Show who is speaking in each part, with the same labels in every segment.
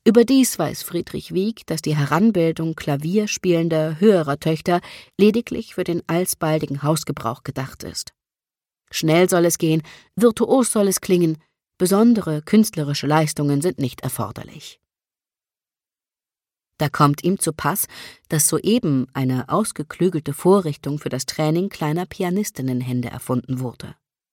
Speaker 1: Überdies weiß Friedrich Wieck, dass die Heranbildung klavierspielender höherer Töchter lediglich für den alsbaldigen Hausgebrauch gedacht ist. Schnell soll es gehen, virtuos soll es klingen, besondere künstlerische Leistungen sind nicht erforderlich. Da kommt ihm zu Pass, dass soeben eine ausgeklügelte Vorrichtung für das Training kleiner Pianistinnenhände erfunden wurde.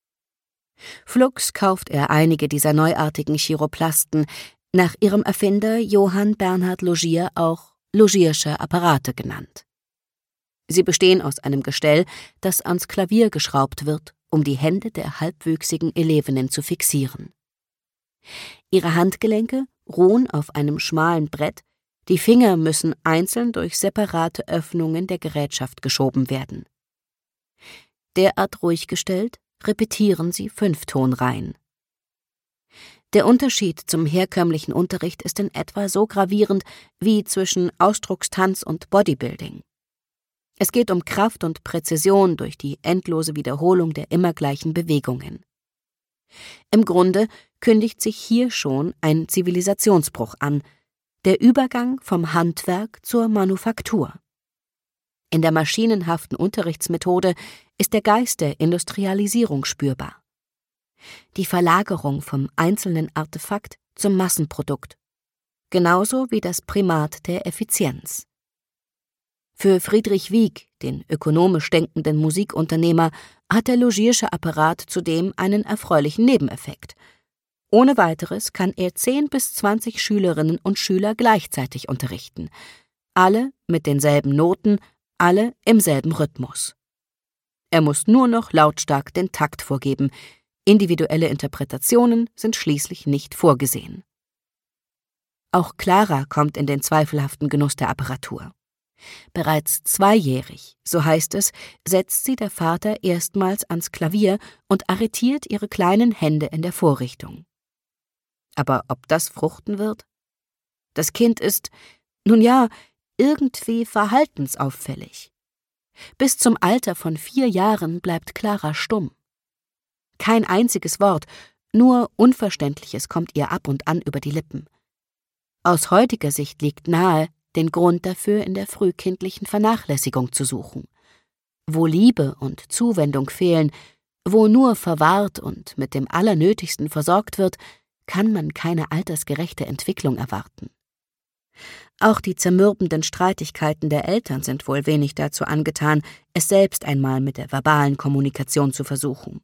Speaker 1: Flugs kauft er einige dieser neuartigen Chiroplasten, nach ihrem Erfinder Johann Bernhard Logier auch Logiersche Apparate genannt. Sie bestehen aus einem Gestell, das ans Klavier geschraubt wird, um die Hände der halbwüchsigen Elevinnen zu fixieren. Ihre Handgelenke ruhen auf einem schmalen Brett, die Finger müssen einzeln durch separate Öffnungen der Gerätschaft geschoben werden. Derart ruhig gestellt, repetieren sie 5-Tonreihen. Der Unterschied zum herkömmlichen Unterricht ist in etwa so gravierend wie zwischen Ausdruckstanz und Bodybuilding. Es geht um Kraft und Präzision durch die endlose Wiederholung der immer gleichen Bewegungen. Im Grunde kündigt sich hier schon ein Zivilisationsbruch an, der Übergang vom Handwerk zur Manufaktur. In der maschinenhaften Unterrichtsmethode ist der Geist der Industrialisierung spürbar. Die Verlagerung vom einzelnen Artefakt zum Massenprodukt, genauso wie das Primat der Effizienz. Für Friedrich Wieck, den ökonomisch denkenden Musikunternehmer, hat der Logiersche Apparat zudem einen erfreulichen Nebeneffekt. Ohne weiteres kann er 10 bis 20 Schülerinnen und Schüler gleichzeitig unterrichten, alle mit denselben Noten, alle im selben Rhythmus. Er muss nur noch lautstark den Takt vorgeben, individuelle Interpretationen sind schließlich nicht vorgesehen. Auch Clara kommt in den zweifelhaften Genuss der Apparatur. Bereits 2-jährig, so heißt es, setzt sie der Vater erstmals ans Klavier und arretiert ihre kleinen Hände in der Vorrichtung. Aber ob das fruchten wird? Das Kind ist, nun ja, irgendwie verhaltensauffällig. Bis zum Alter von 4 Jahren bleibt Clara stumm. Kein einziges Wort, nur Unverständliches kommt ihr ab und an über die Lippen. Aus heutiger Sicht liegt nahe, den Grund dafür in der frühkindlichen Vernachlässigung zu suchen. Wo Liebe und Zuwendung fehlen, wo nur verwahrt und mit dem Allernötigsten versorgt wird, kann man keine altersgerechte Entwicklung erwarten. Auch die zermürbenden Streitigkeiten der Eltern sind wohl wenig dazu angetan, es selbst einmal mit der verbalen Kommunikation zu versuchen.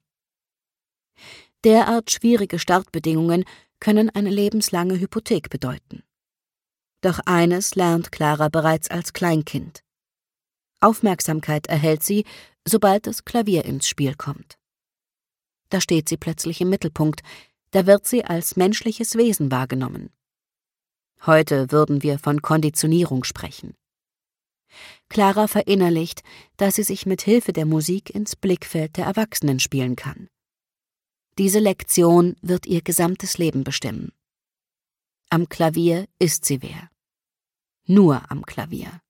Speaker 1: Derart schwierige Startbedingungen können eine lebenslange Hypothek bedeuten. Doch eines lernt Clara bereits als Kleinkind. Aufmerksamkeit erhält sie, sobald das Klavier ins Spiel kommt. Da steht sie plötzlich im Mittelpunkt, da wird sie als menschliches Wesen wahrgenommen. Heute würden wir von Konditionierung sprechen. Clara verinnerlicht, dass sie sich mit Hilfe der Musik ins Blickfeld der Erwachsenen spielen kann. Diese Lektion wird ihr gesamtes Leben bestimmen. Am Klavier ist sie wer. Nur am Klavier.